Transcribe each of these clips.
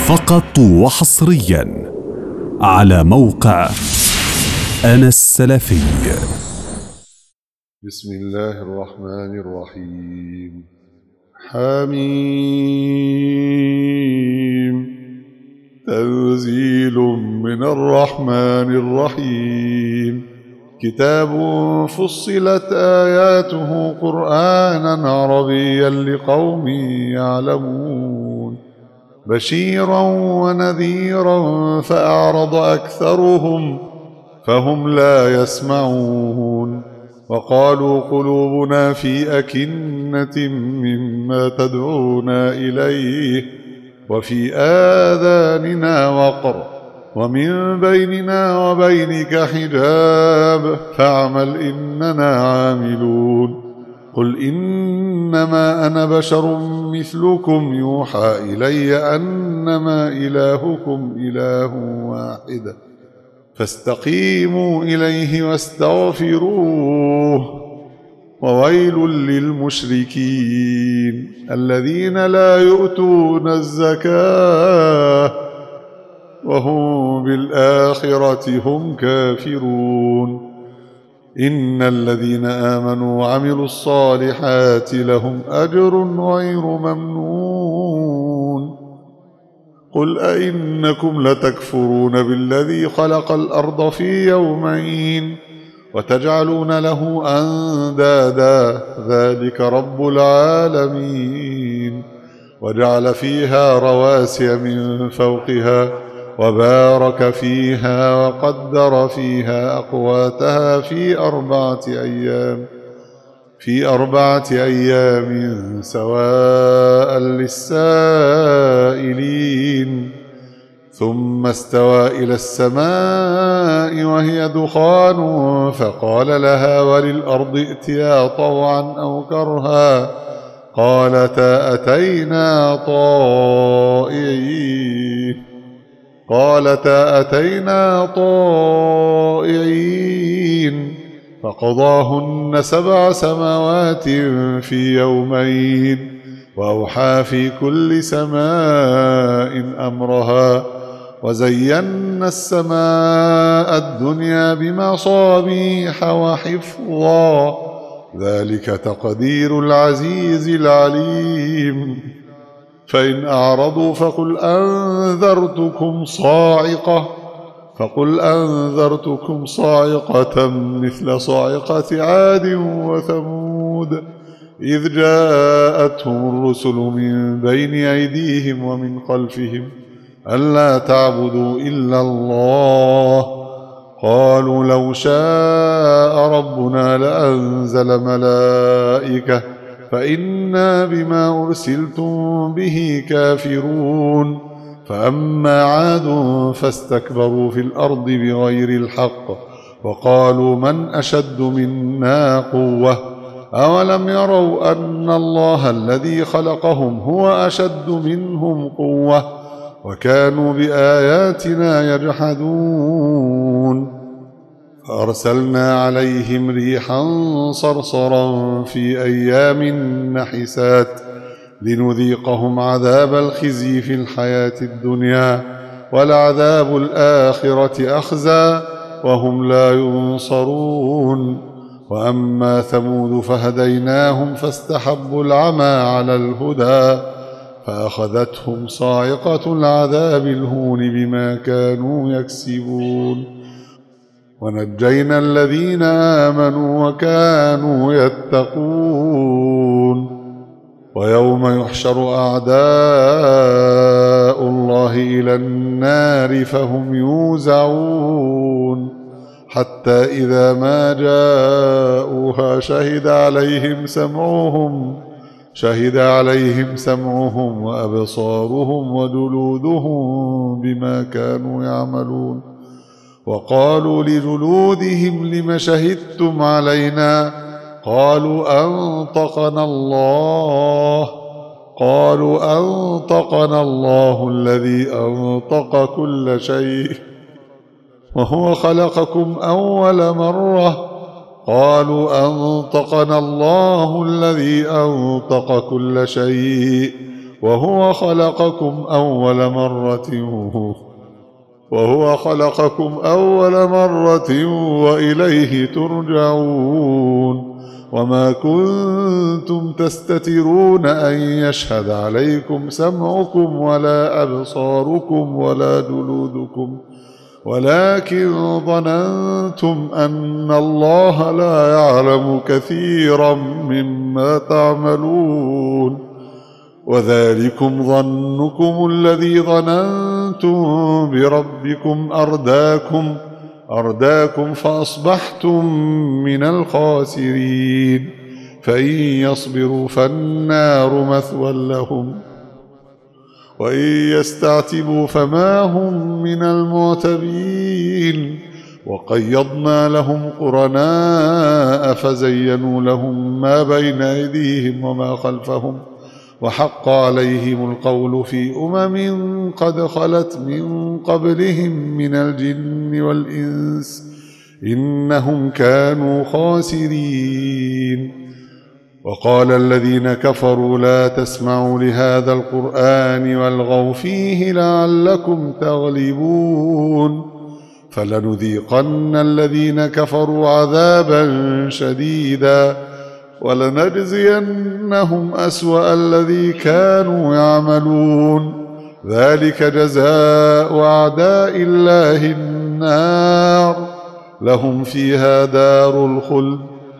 فقط وحصريا على موقع أنا السلفي. بسم الله الرحمن الرحيم. حميم. تنزيل من الرحمن الرحيم. كتاب فصلت آياته قرآنا عربيا لقوم يعلمون، بشيرا ونذيرا فأعرض أكثرهم فهم لا يسمعون، وقالوا قلوبنا في أكنة مما تدعونا إليه وفي آذاننا وقر ومن بيننا وبينك حجاب فاعمل إننا عاملون. قل إنما أنا بشر مثلكم يوحى إلي أنما إلهكم إله واحد فاستقيموا إليه واستغفروه. وويل للمشركين الذين لا يؤتون الزكاة وهم بالآخرة هم كافرون. إن الذين آمنوا وعملوا الصالحات لهم أجر غير ممنون. قل أئنكم لتكفرون بالذي خلق الأرض في يومين وتجعلون له أندادا ذلك رب العالمين. وجعل فيها رواسي من فوقها وبارك فيها وقدر فيها أقواتها في أربعة أيام سواء للسائلين. ثم استوى إلى السماء وهي دخان فقال لها وللأرض ائتيا طوعا أو كرها قالتا أتينا طائعين. فقضاهن 7 سماوات في يومين وأوحى في كل سماء أمرها وزينا السماء الدنيا بمصابيح وحفظا ذلك تقدير العزيز العليم. فإن أعرضوا فقل أنذرتكم صاعقة مثل صاعقة عاد وثمود إذ جاءتهم الرسل من بين أيديهم ومن خلفهم ألا تعبدوا إلا الله قالوا لو شاء ربنا لأنزل ملائكة فإنا بما أرسلتم به كافرون. فأما عاد فاستكبروا في الأرض بغير الحق وقالوا من أشد منا قوة أولم يروا أن الله الذي خلقهم هو أشد منهم قوة وكانوا بآياتنا يجحدون. فأرسلنا عليهم ريحا صرصرا في أيام نحسات لنذيقهم عذاب الخزي في الحياة الدنيا ولعذاب الآخرة أخزى وهم لا ينصرون. وأما ثمود فهديناهم فاستحبوا العمى على الهدى فأخذتهم صاعقة العذاب الهون بما كانوا يكسبون. ونجينا الذين آمنوا وكانوا يتقون. ويوم يحشر أعداء الله إلى النار فهم يوزعون حتى إذا ما جاءوها شهد عليهم سمعهم وأبصارهم وجلودهم بما كانوا يعملون. وقالوا لجلودهم لم شهدتم علينا قالوا أنطقنا الله الذي أنطق كل شيء وهو خلقكم أول مرة قالوا أنطقنا الله الذي أنطق كل شيء وهو خلقكم أول مرة وإليه ترجعون وما كنتم تستترون أن يشهد عليكم سمعكم ولا أبصاركم ولا جلودكم ولكن ظننتم أن الله لا يعلم كثيرا مما تعملون وذلكم ظنكم الذي ظننتم بربكم أرداكم فأصبحتم من الخاسرين فإن يصبروا فالنار مثوى لهم وإن يستعتبوا فما هم من المعتبين وقيضنا لهم قرناء فزينوا لهم ما بين أيديهم وما خلفهم وحق عليهم القول في قد خلت من قبلهم من الجن والإنس إنهم كانوا خاسرين وقال الذين كفروا لا تسمعوا لهذا القرآن والغوا فيه لعلكم تغلبون فلنذيقن الذين كفروا عذابا شديدا ولنجزينهم أسوأ الذي كانوا يعملون ذلك جزاء أعداء الله النار لهم فيها دار الخلد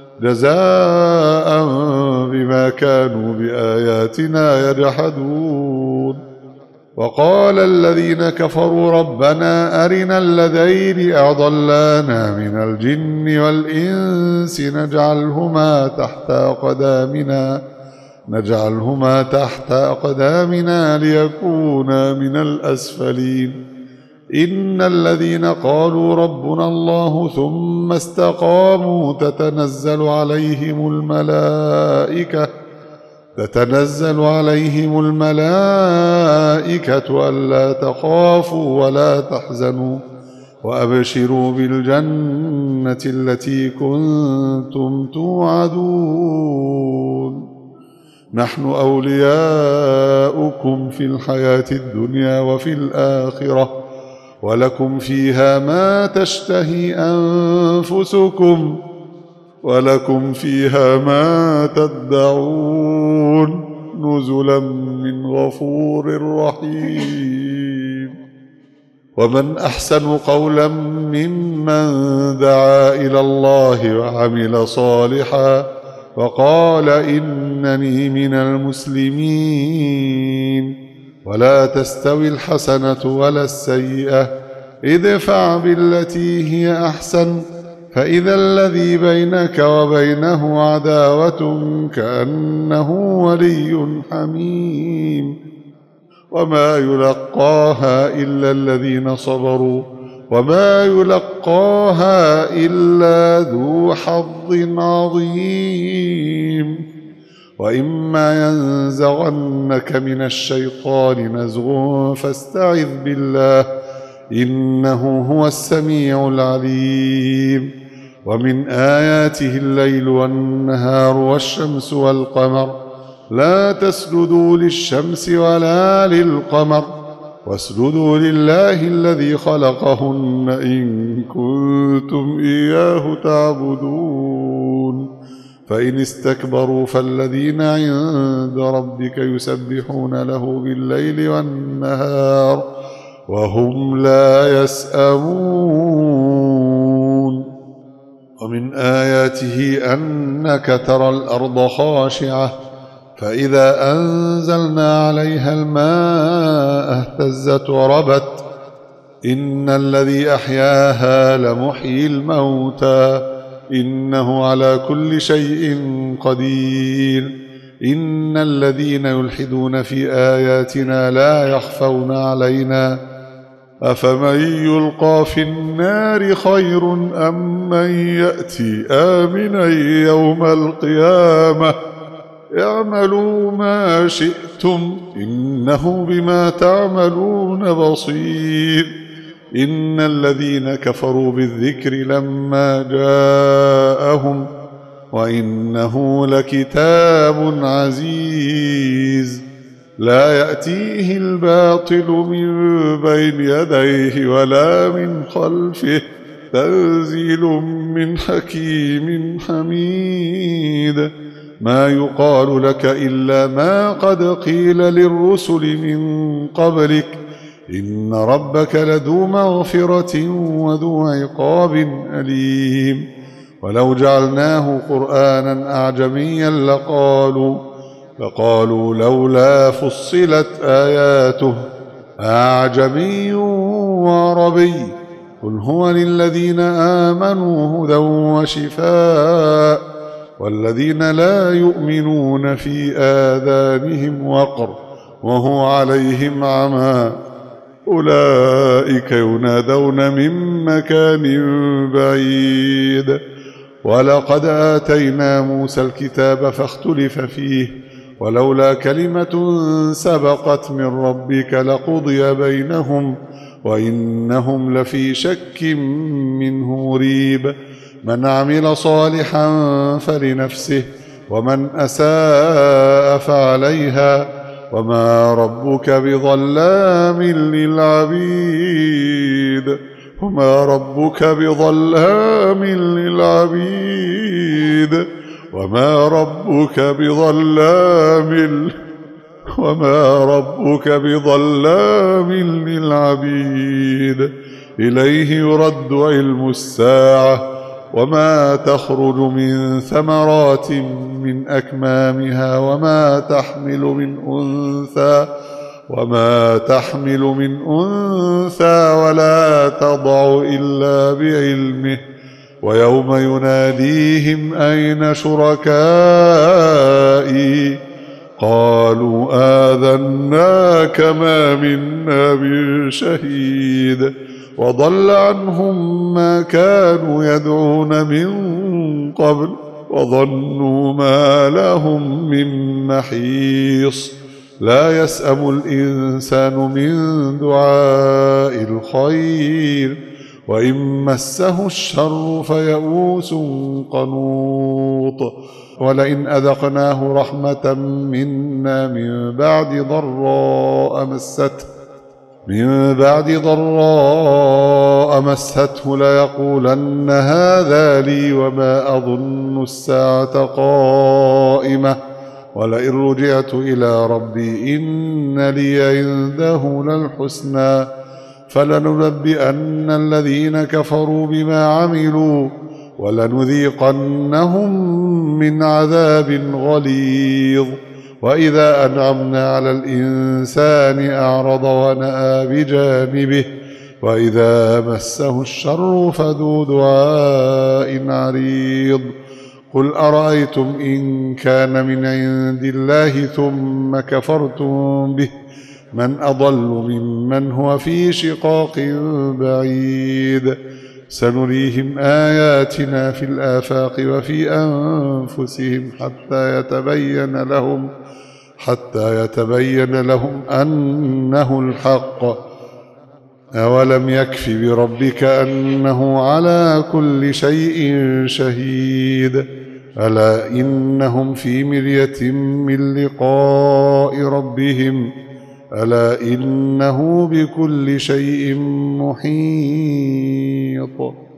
جزاء بما كانوا بآياتنا يجحدون وقال الذين كفروا ربنا أرنا الذين أضلانا من الجن والإنس نجعلهما تحت أقدامنا ليكونا من الأسفلين إن الذين قالوا ربنا الله ثم استقاموا تتنزل عليهم الملائكة ألا تخافوا ولا تحزنوا وأبشروا بالجنة التي كنتم توعدون نحن أولياؤكم في الحياة الدنيا وفي الآخرة ولكم فيها ما تشتهي أنفسكم ولكم فيها ما تدعون نزلا من غفور رحيم ومن أحسن قولا ممن دعا إلى الله وعمل صالحا وقال إنني من المسلمين ولا تستوي الحسنة ولا السيئة ادفع بالتي هي أحسن فإذا الذي بينك وبينه عداوة كأنه ولي حميم وما يلقاها إلا الذين صبروا وما يلقاها إلا ذو حظ عظيم وإما ينزغنك من الشيطان نزغ فاستعذ بالله إنه هو السميع العليم ومن آياته الليل والنهار والشمس والقمر لا تسجدوا للشمس ولا للقمر واسجدوا لله الذي خلقهن إن كنتم إياه تعبدون فإن استكبروا فالذين عند ربك يسبحون له بالليل والنهار وهم لا يسأمون ومن آياته أنك ترى الأرض خاشعة فإذا أنزلنا عليها الماء اهتزت وربت إن الذي أحياها لمحيي الموتى إنه على كل شيء قدير إن الذين يلحدون في آياتنا لا يخفون علينا أفمن يلقى في النار خير أم من يأتي آمنا يوم القيامة اعملوا ما شئتم إنه بما تعملون بصير إن الذين كفروا بالذكر لما جاءهم وإنه لكتاب عزيز لا يأتيه الباطل من بين يديه ولا من خلفه تنزيل من حكيم حميد ما يقال لك إلا ما قد قيل للرسل من قبلك إن ربك لذو مغفرة وذو عقاب أليم ولو جعلناه قرآنا أعجميا لقالوا لولا فصلت آياته أعجمي وعربي قل هو للذين آمنوا هدى وشفاء والذين لا يؤمنون في آذانهم وقر وهو عليهم عمى أولئك ينادون من مكان بعيد ولقد آتينا موسى الكتاب فاختلف فيه ولولا كلمة سبقت من ربك لقضي بينهم وإنهم لفي شك منه مريب من عمل صالحا فلنفسه ومن أساء فعليها وما ربك بظلام للعبيد وما ربك بظلام للعبيد وما ربك بظلام للعبيد إليه يرد علم الساعة وما تخرج من ثمرات من أكمامها وما تحمل من أنثى ولا تضع إلا بعلمه ويوم يناديهم أين شركائي قالوا آذناك ما منا من شهيد وضل عنهم ما كانوا يدعون من قبل وظنوا ما لهم من محيص لا يسأم الإنسان من دعاء الخير وإن مسه الشر فيئوس قنوط ولئن أذقناه رحمة منا من بعد ضراء مسته ليقولن هذا لي وما أظن الساعة قائمة ولئن رجعت إلى ربي إن لي عنده للحسنى فلننبئن الذين كفروا بما عملوا ولنذيقنهم من عذاب غليظ وإذا أنعمنا على الإنسان أعرض ونأى بجانبه وإذا مسه الشر فذو دعاء عريض قل أرأيتم إن كان من عند الله ثم كفرتم به من أضل ممن هو في شقاق بعيد سنريهم آياتنا في الآفاق وفي أنفسهم حتى يتبين لهم أنه الحق أولم يكف بربك أنه على كل شيء شهيد ألا إنهم في مرية من لقاء ربهم ألا إنه بكل شيء محيط